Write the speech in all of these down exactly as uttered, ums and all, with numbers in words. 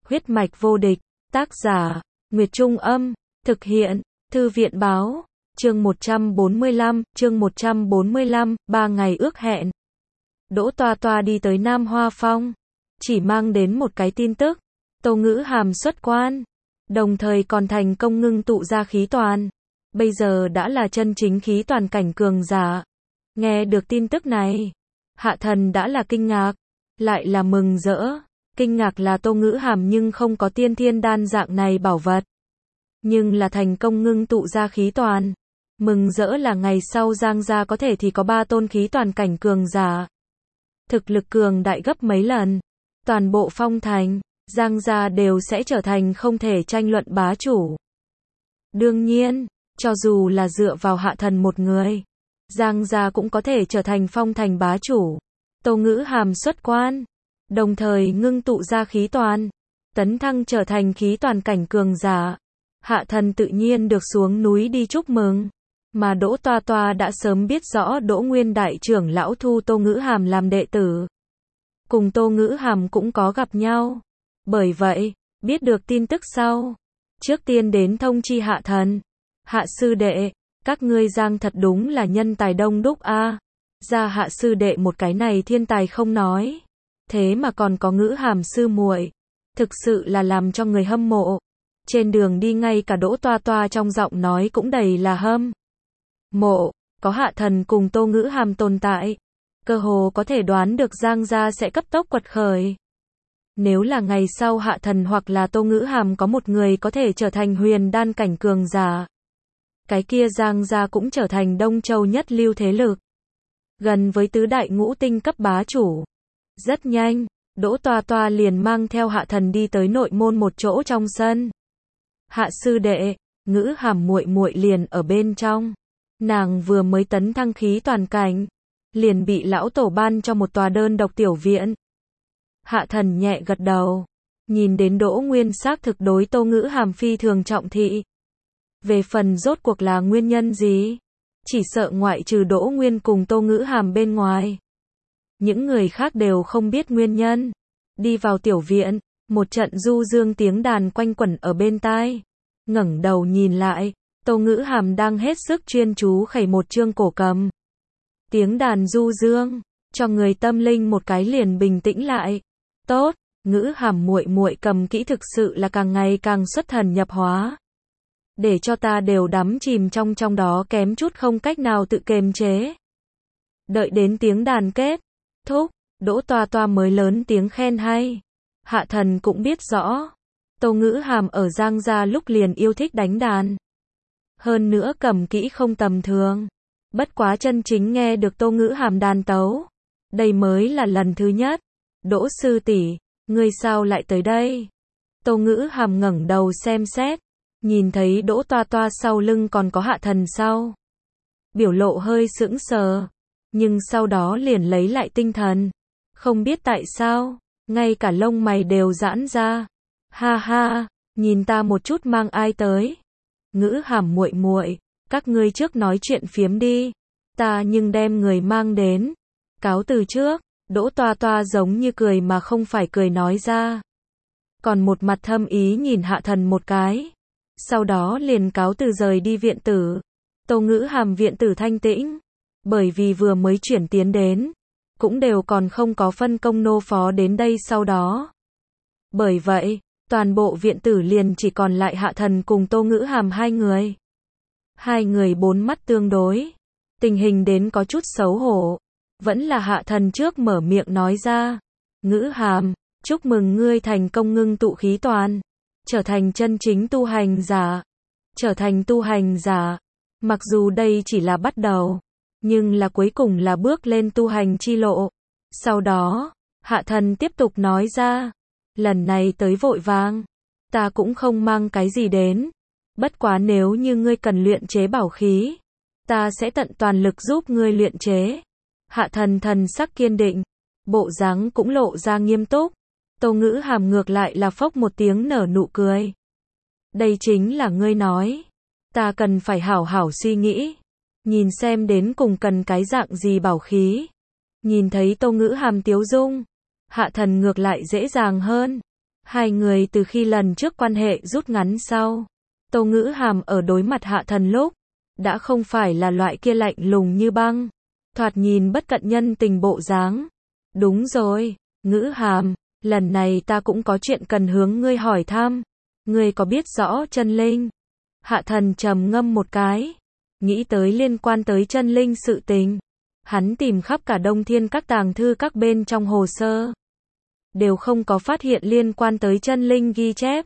Huyết mạch vô địch, tác giả, Nguyệt Trung Âm, thực hiện, Thư viện Báo, chương một trăm bốn mươi lăm, chương một trăm bốn mươi lăm, ba ngày ước hẹn. Đỗ Toa Toa đi tới Nam Hoa Phong, chỉ mang đến một cái tin tức, Tô Ngữ Hàm xuất quan, đồng thời còn thành công ngưng tụ ra khí toàn, bây giờ đã là chân chính khí toàn cảnh cường giả. Nghe được tin tức này, Hạ Thần đã là kinh ngạc, lại là mừng rỡ. Kinh ngạc là Tô Ngữ Hàm nhưng không có tiên thiên đan dạng này bảo vật, nhưng là thành công ngưng tụ ra khí toàn. Mừng rỡ là ngày sau Giang gia có thể thì có ba tôn khí toàn cảnh cường giả, thực lực cường đại gấp mấy lần. Toàn bộ Phong Thành, Giang gia đều sẽ trở thành không thể tranh luận bá chủ. Đương nhiên, cho dù là dựa vào Hạ Thần một người, Giang gia cũng có thể trở thành Phong Thành bá chủ. Tô Ngữ Hàm xuất quan, đồng thời ngưng tụ ra khí toàn, tấn thăng trở thành khí toàn cảnh cường giả. Hạ Thần tự nhiên được xuống núi đi chúc mừng, mà Đỗ Toa Toa đã sớm biết rõ Đỗ Nguyên đại trưởng lão thu Tô Ngữ Hàm làm đệ tử, cùng Tô Ngữ Hàm cũng có gặp nhau. Bởi vậy, biết được tin tức sau, trước tiên đến thông chi Hạ Thần. Hạ sư đệ, các ngươi Giang thật đúng là nhân tài đông đúc a. À. Ra Hạ sư đệ một cái này thiên tài không nói, thế mà còn có Ngữ Hàm sư muội, thực sự là làm cho người hâm mộ. Trên đường đi ngay cả Đỗ Toa Toa trong giọng nói cũng đầy là hâm mộ, có Hạ Thần cùng Tô Ngữ Hàm tồn tại, cơ hồ có thể đoán được Giang gia sẽ cấp tốc quật khởi. Nếu là ngày sau Hạ Thần hoặc là Tô Ngữ Hàm có một người có thể trở thành huyền đan cảnh cường giả, cái kia Giang gia cũng trở thành Đông Châu nhất lưu thế lực, gần với tứ đại ngũ tinh cấp bá chủ. Rất nhanh, Đỗ Toa Toa liền mang theo Hạ Thần đi tới nội môn một chỗ trong sân. Hạ sư đệ, Ngữ Hàm muội muội liền ở bên trong. Nàng vừa mới tấn thăng khí toàn cảnh, liền bị lão tổ ban cho một tòa đơn độc tiểu viện. Hạ Thần nhẹ gật đầu, nhìn đến Đỗ Nguyên xác thực đối Tô Ngữ Hàm phi thường trọng thị. Về phần rốt cuộc là nguyên nhân gì, chỉ sợ ngoại trừ Đỗ Nguyên cùng Tô Ngữ Hàm bên ngoài, những người khác đều không biết nguyên nhân. Đi vào tiểu viện, một trận du dương tiếng đàn quanh quẩn ở bên tai. Ngẩng đầu nhìn lại, Tô Ngữ Hàm đang hết sức chuyên chú khẩy một chương cổ cầm. Tiếng đàn du dương, cho người tâm linh một cái liền bình tĩnh lại. Tốt, Ngữ Hàm muội muội cầm kỹ thực sự là càng ngày càng xuất thần nhập hóa, để cho ta đều đắm chìm trong trong đó kém chút không cách nào tự kiềm chế. Đợi đến tiếng đàn kết thúc, Đỗ Toa Toa mới lớn tiếng khen hay. Hạ Thần cũng biết rõ, Tô Ngữ Hàm ở Giang gia lúc liền yêu thích đánh đàn, hơn nữa cầm kỹ không tầm thường. Bất quá chân chính nghe được Tô Ngữ Hàm đàn tấu, đây mới là lần thứ nhất. Đỗ sư tỷ, ngươi sao lại tới đây? Tô Ngữ Hàm ngẩng đầu xem xét, nhìn thấy Đỗ Toa Toa sau lưng còn có Hạ Thần sau, biểu lộ hơi sững sờ, nhưng sau đó liền lấy lại tinh thần. Không biết tại sao, ngay cả lông mày đều giãn ra. Ha ha, nhìn ta một chút mang ai tới? Ngữ Hàm muội muội, các ngươi trước nói chuyện phiếm đi, ta nhưng đem người mang đến. Cáo từ trước. Đỗ Toa Toa giống như cười mà không phải cười nói ra, còn một mặt thâm ý nhìn Hạ Thần một cái, sau đó liền cáo từ rời đi viện tử. Tô Ngữ Hàm viện tử thanh tĩnh, bởi vì vừa mới chuyển tiến đến, cũng đều còn không có phân công nô phó đến đây sau đó. Bởi vậy, toàn bộ viện tử liền chỉ còn lại Hạ Thần cùng Tô Ngữ Hàm hai người. Hai người bốn mắt tương đối, tình hình đến có chút xấu hổ. Vẫn là Hạ Thần trước mở miệng nói ra. Ngữ Hàm, chúc mừng ngươi thành công ngưng tụ khí toàn, trở thành chân chính tu hành giả. Trở thành tu hành giả, mặc dù đây chỉ là bắt đầu, nhưng là cuối cùng là bước lên tu hành chi lộ. Sau đó, Hạ Thần tiếp tục nói ra, lần này tới vội vàng, ta cũng không mang cái gì đến. Bất quá nếu như ngươi cần luyện chế bảo khí, ta sẽ tận toàn lực giúp ngươi luyện chế. Hạ Thần thần sắc kiên định, bộ dáng cũng lộ ra nghiêm túc. Tô Ngữ Hàm ngược lại là phốc một tiếng nở nụ cười. Đây chính là ngươi nói, ta cần phải hảo hảo suy nghĩ, nhìn xem đến cùng cần cái dạng gì bảo khí. Nhìn thấy Tô Ngữ Hàm tiếu dung, Hạ Thần ngược lại dễ dàng hơn. Hai người từ khi lần trước quan hệ rút ngắn sau, Tô Ngữ Hàm ở đối mặt Hạ Thần lúc, đã không phải là loại kia lạnh lùng như băng, thoạt nhìn bất cận nhân tình bộ dáng. Đúng rồi, Ngữ Hàm, lần này ta cũng có chuyện cần hướng ngươi hỏi thăm. Ngươi có biết rõ chân linh? Hạ Thần trầm ngâm một cái, nghĩ tới liên quan tới chân linh sự tình. Hắn tìm khắp cả Đông Thiên các tàng thư các bên trong hồ sơ, đều không có phát hiện liên quan tới chân linh ghi chép.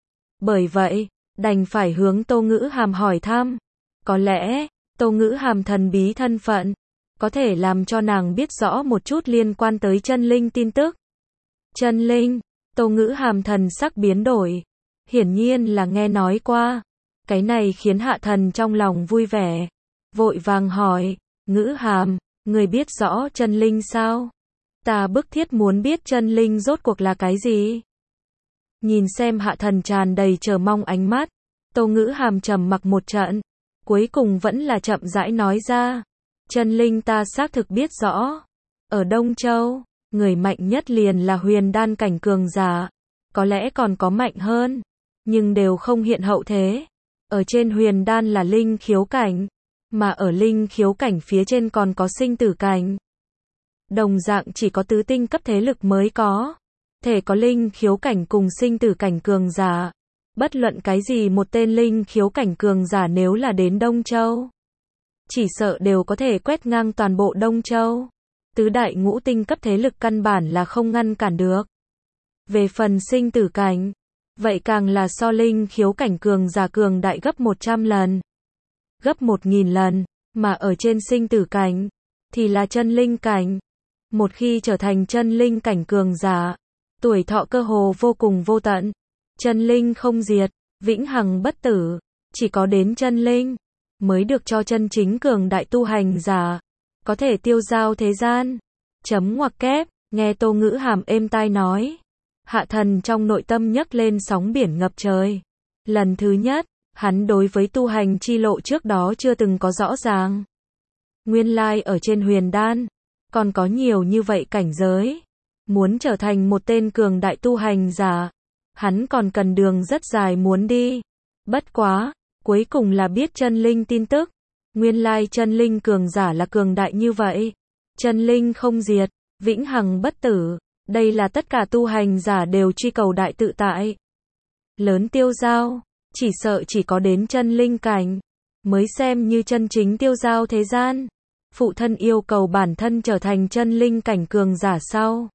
Bởi vậy, đành phải hướng Tô Ngữ Hàm hỏi thăm. Có lẽ, Tô Ngữ Hàm thần bí thân phận, có thể làm cho nàng biết rõ một chút liên quan tới chân linh tin tức. Chân linh, Tô Ngữ Hàm thần sắc biến đổi. Hiển nhiên là nghe nói qua. Cái này khiến Hạ Thần trong lòng vui vẻ. Vội vàng hỏi, Ngữ Hàm, người biết rõ chân linh sao? Ta bức thiết muốn biết chân linh rốt cuộc là cái gì? Nhìn xem Hạ Thần tràn đầy chờ mong ánh mắt, Tô Ngữ Hàm trầm mặc một trận, cuối cùng vẫn là chậm rãi nói ra. Chân linh ta xác thực biết rõ. Ở Đông Châu, người mạnh nhất liền là huyền đan cảnh cường giả. Có lẽ còn có mạnh hơn, nhưng đều không hiện hậu thế. Ở trên huyền đan là linh khiếu cảnh, mà ở linh khiếu cảnh phía trên còn có sinh tử cảnh. Đồng dạng chỉ có tứ tinh cấp thế lực mới có thể có linh khiếu cảnh cùng sinh tử cảnh cường giả. Bất luận cái gì một tên linh khiếu cảnh cường giả nếu là đến Đông Châu, chỉ sợ đều có thể quét ngang toàn bộ Đông Châu. Tứ đại ngũ tinh cấp thế lực căn bản là không ngăn cản được. Về phần sinh tử cảnh, vậy càng là so linh khiếu cảnh cường giả cường đại gấp một trăm lần, gấp một nghìn lần, mà ở trên sinh tử cảnh, thì là chân linh cảnh. Một khi trở thành chân linh cảnh cường giả, tuổi thọ cơ hồ vô cùng vô tận. Chân linh không diệt, vĩnh hằng bất tử, chỉ có đến chân linh, mới được cho chân chính cường đại tu hành giả, có thể tiêu dao thế gian. Chấm ngoặc kép, nghe Tô Ngữ Hàm êm tai nói. Hạ Thần trong nội tâm nhấc lên sóng biển ngập trời. Lần thứ nhất, hắn đối với tu hành chi lộ trước đó chưa từng có rõ ràng. Nguyên lai ở trên huyền đan, còn có nhiều như vậy cảnh giới. Muốn trở thành một tên cường đại tu hành giả, hắn còn cần đường rất dài muốn đi. Bất quá, cuối cùng là biết chân linh tin tức. Nguyên lai chân linh cường giả là cường đại như vậy. Chân linh không diệt, vĩnh hằng bất tử. Đây là tất cả tu hành giả đều truy cầu đại tự tại. Lớn tiêu dao, chỉ sợ chỉ có đến chân linh cảnh, mới xem như chân chính tiêu dao thế gian. Phụ thân yêu cầu bản thân trở thành chân linh cảnh cường giả sau,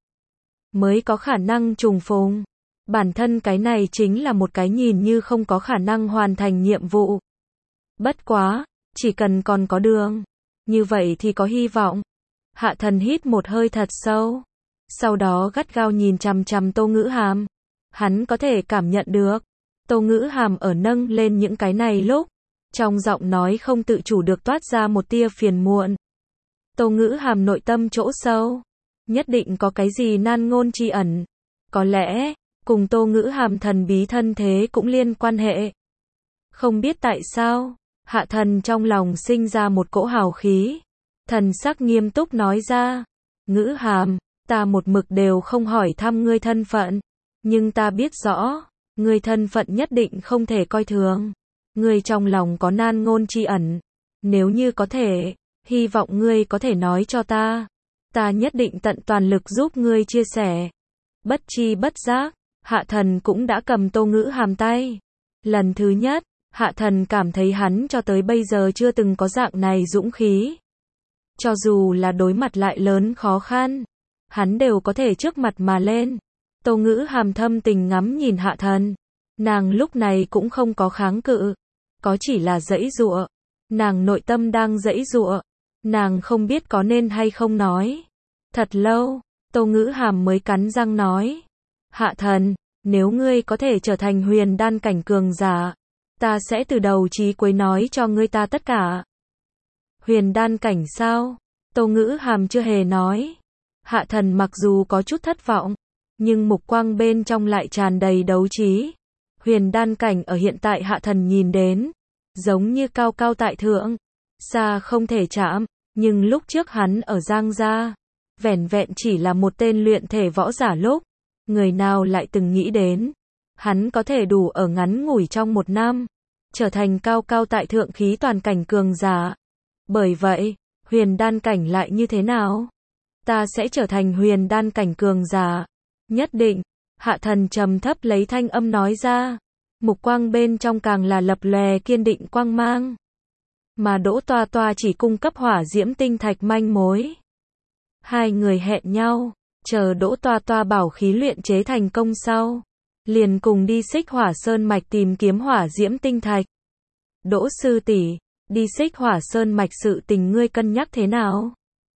mới có khả năng trùng phùng. Bản thân cái này chính là một cái nhìn như không có khả năng hoàn thành nhiệm vụ. Bất quá, chỉ cần còn có đường, như vậy thì có hy vọng. Hạ Thần hít một hơi thật sâu, sau đó gắt gao nhìn chằm chằm Tô Ngữ Hàm. Hắn có thể cảm nhận được, Tô Ngữ Hàm ở nâng lên những cái này lúc, trong giọng nói không tự chủ được toát ra một tia phiền muộn. Tô Ngữ Hàm nội tâm chỗ sâu, nhất định có cái gì nan ngôn chi ẩn. Có lẽ, cùng Tô Ngữ Hàm thần bí thân thế cũng liên quan hệ. Không biết tại sao, Hạ Thần trong lòng sinh ra một cỗ hào khí. Thần sắc nghiêm túc nói ra, Ngữ Hàm, ta một mực đều không hỏi thăm ngươi thân phận, nhưng ta biết rõ, ngươi thân phận nhất định không thể coi thường. Ngươi trong lòng có nan ngôn chi ẩn, nếu như có thể, hy vọng ngươi có thể nói cho ta. Ta nhất định tận toàn lực giúp ngươi chia sẻ. Bất chi bất giác, Hạ Thần cũng đã cầm Tô Ngữ Hàm tay. Lần thứ nhất, Hạ Thần cảm thấy hắn cho tới bây giờ chưa từng có dạng này dũng khí. Cho dù là đối mặt lại lớn khó khăn, hắn đều có thể trước mặt mà lên. Tô Ngữ Hàm thâm tình ngắm nhìn Hạ Thần. Nàng lúc này cũng không có kháng cự, có chỉ là giãy giụa. Nàng nội tâm đang giãy giụa, nàng không biết có nên hay không nói. Thật lâu, Tô Ngữ Hàm mới cắn răng nói, Hạ Thần, nếu ngươi có thể trở thành huyền đan cảnh cường giả, ta sẽ từ đầu chí cuối nói cho ngươi ta tất cả. Huyền đan cảnh sao? Tô Ngữ Hàm chưa hề nói. Hạ Thần mặc dù có chút thất vọng, nhưng mục quang bên trong lại tràn đầy đấu trí. Huyền đan cảnh ở hiện tại Hạ Thần nhìn đến, giống như cao cao tại thượng, xa không thể chạm, nhưng lúc trước hắn ở Giang Gia, vẻn vẹn chỉ là một tên luyện thể võ giả lúc, người nào lại từng nghĩ đến, hắn có thể đủ ở ngắn ngủi trong một năm, trở thành cao cao tại thượng khí toàn cảnh cường giả. Bởi vậy, huyền đan cảnh lại như thế nào? Ta sẽ trở thành huyền đan cảnh cường giả. Nhất định, Hạ Thần trầm thấp lấy thanh âm nói ra. Mục quang bên trong càng là lập lòe kiên định quang mang. Mà Đỗ Toa Toa chỉ cung cấp hỏa diễm tinh thạch manh mối. Hai người hẹn nhau, chờ Đỗ Toa Toa bảo khí luyện chế thành công sau, liền cùng đi Xích Hỏa Sơn mạch tìm kiếm hỏa diễm tinh thạch. Đỗ sư tỷ, đi Xích Hỏa Sơn mạch sự tình ngươi cân nhắc thế nào?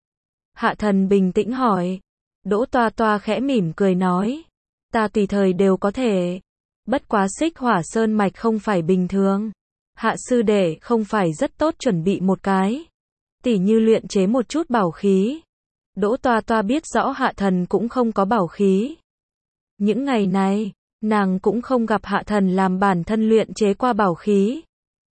Hạ Thần bình tĩnh hỏi. Đỗ Toa Toa khẽ mỉm cười nói, ta tùy thời đều có thể. Bất quá Xích Hỏa Sơn mạch không phải bình thường. Hạ sư đệ không phải rất tốt chuẩn bị một cái, tỉ như luyện chế một chút bảo khí. Đỗ Toa Toa biết rõ Hạ Thần cũng không có bảo khí. Những ngày này, nàng cũng không gặp Hạ Thần làm bản thân luyện chế qua bảo khí.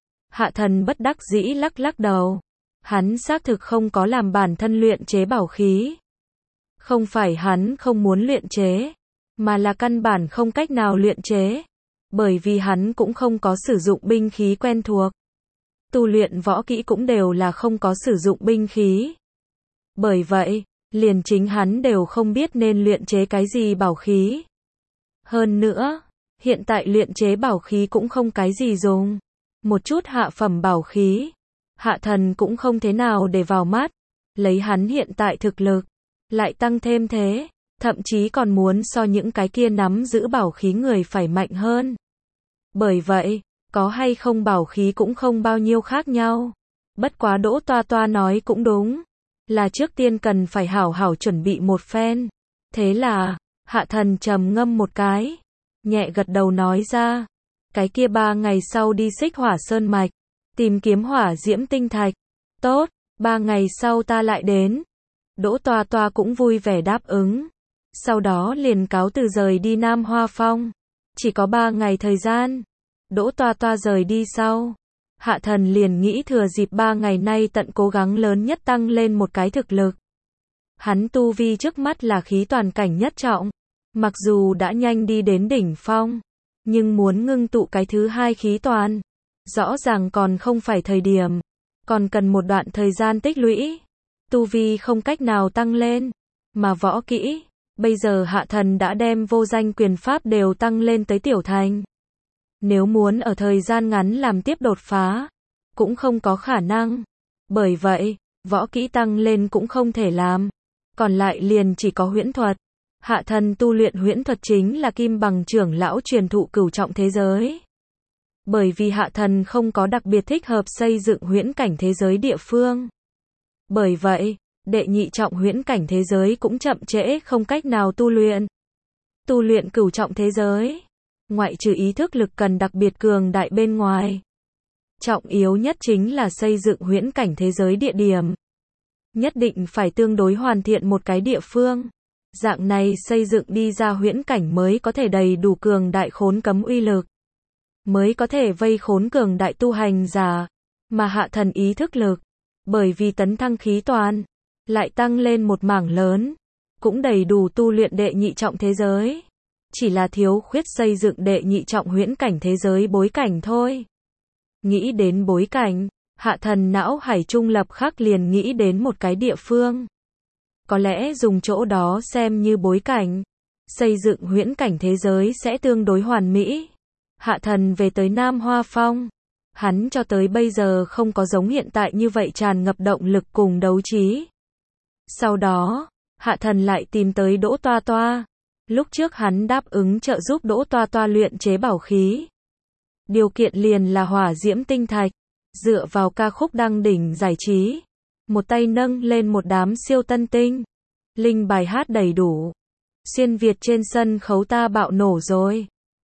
Hạ Thần bất đắc dĩ lắc lắc đầu. Hắn xác thực không có làm bản thân luyện chế bảo khí. Không phải hắn không muốn luyện chế, mà là căn bản không cách nào luyện chế. Bởi vì hắn cũng không có sử dụng binh khí quen thuộc. Tu luyện võ kỹ cũng đều là không có sử dụng binh khí. Bởi vậy, liền chính hắn đều không biết nên luyện chế cái gì bảo khí. Hơn nữa, hiện tại luyện chế bảo khí cũng không cái gì dùng. Một chút hạ phẩm bảo khí, Hạ Thần cũng không thế nào để vào mắt. Lấy hắn hiện tại thực lực, lại tăng thêm thế, thậm chí còn muốn so những cái kia nắm giữ bảo khí người phải mạnh hơn. Bởi vậy, có hay không bảo khí cũng không bao nhiêu khác nhau. Bất quá Đỗ Toa Toa nói cũng đúng, là trước tiên cần phải hảo hảo chuẩn bị một phen. Thế là, Hạ Thần trầm ngâm một cái, nhẹ gật đầu nói ra, cái kia ba ngày sau đi Xích Hỏa Sơn mạch, tìm kiếm hỏa diễm tinh thạch. Tốt, ba ngày sau ta lại đến. Đỗ Toa Toa cũng vui vẻ đáp ứng. Sau đó liền cáo từ rời đi Nam Hoa Phong. Chỉ có ba ngày thời gian. Đỗ Toa Toa rời đi sau, Hạ Thần liền nghĩ thừa dịp ba ngày nay tận cố gắng lớn nhất tăng lên một cái thực lực. Hắn tu vi trước mắt là khí toàn cảnh nhất trọng. Mặc dù đã nhanh đi đến đỉnh phong, nhưng muốn ngưng tụ cái thứ hai khí toàn, rõ ràng còn không phải thời điểm. Còn cần một đoạn thời gian tích lũy. Tu vi không cách nào tăng lên. Mà võ kỹ, bây giờ Hạ Thần đã đem vô danh quyền pháp đều tăng lên tới tiểu thành. Nếu muốn ở thời gian ngắn làm tiếp đột phá, cũng không có khả năng. Bởi vậy, võ kỹ tăng lên cũng không thể làm. Còn lại liền chỉ có huyễn thuật. Hạ Thần tu luyện huyễn thuật chính là Kim Bằng trưởng lão truyền thụ cửu trọng thế giới. Bởi vì Hạ Thần không có đặc biệt thích hợp xây dựng huyễn cảnh thế giới địa phương. Bởi vậy, đệ nhị trọng huyễn cảnh thế giới cũng chậm trễ không cách nào tu luyện. Tu luyện cửu trọng thế giới, ngoại trừ ý thức lực cần đặc biệt cường đại bên ngoài, trọng yếu nhất chính là xây dựng huyễn cảnh thế giới địa điểm. Nhất định phải tương đối hoàn thiện một cái địa phương. Dạng này xây dựng đi ra huyễn cảnh mới có thể đầy đủ cường đại khốn cấm uy lực. Mới có thể vây khốn cường đại tu hành giả. Mà Hạ Thần ý thức lực, bởi vì tấn thăng khí toàn, lại tăng lên một mảng lớn. Cũng đầy đủ tu luyện đệ nhị trọng thế giới. Chỉ là thiếu khuyết xây dựng đệ nhị trọng huyễn cảnh thế giới bối cảnh thôi. Nghĩ đến bối cảnh, Hạ Thần não hải trung lập khắc liền nghĩ đến một cái địa phương. Có lẽ dùng chỗ đó xem như bối cảnh, xây dựng huyễn cảnh thế giới sẽ tương đối hoàn mỹ. Hạ Thần về tới Nam Hoa Phong. Hắn cho tới bây giờ không có giống hiện tại như vậy tràn ngập động lực cùng đấu trí. Sau đó, Hạ Thần lại tìm tới Đỗ Toa Toa. Lúc trước hắn đáp ứng trợ giúp Đỗ Toa Toa luyện chế bảo khí. Điều kiện liền là hỏa diễm tinh thạch. Dựa vào ca khúc đăng đỉnh giải trí, một tay nâng lên một đám siêu tân tinh. Linh bài hát đầy đủ. Xuyên Việt trên sân khấu ta bạo nổ rồi.